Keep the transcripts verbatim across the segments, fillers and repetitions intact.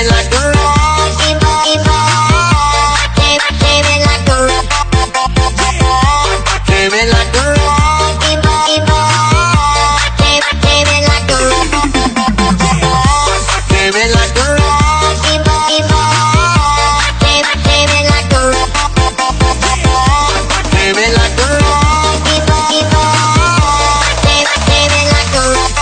like a rock, keep on, keep on, keep, keep it like a rock, keep it like a rock, keep on, keep on, keep, keep it like a rock, keep it like a rock, keep on, keep on, keep, keep it like a rock, keep it like a rock, keep on, keep on, keep, keep it like a rock.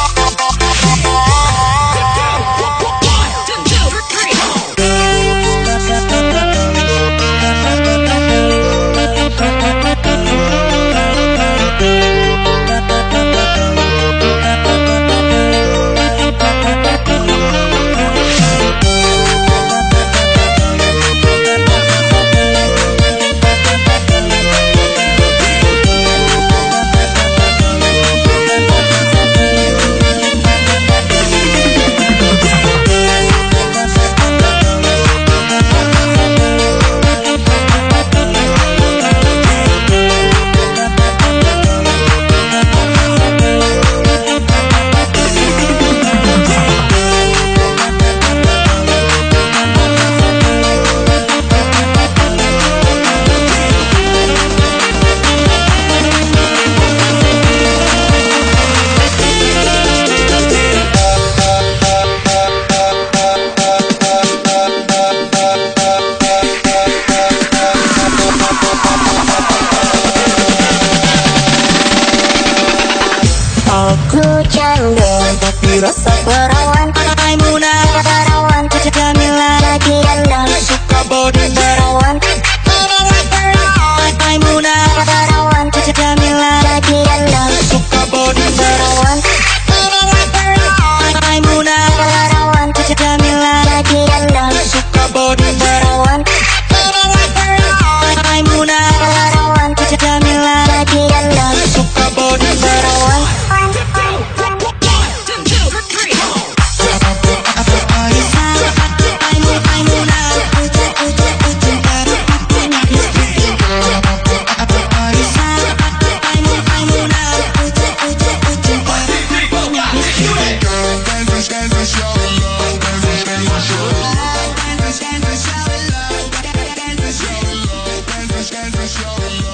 Aku canda tapi rasa perawan, Maimunah perawan, Jamila lagi rendang, suka body perawan, Maimunah perawan, Jamila lagi rendang, suka body perawan, Maimunah perawan, Jamila lagi rendang, suka body perawan, Maimunah perawan, Jamila lagi rendang, suka body perawan. Show love.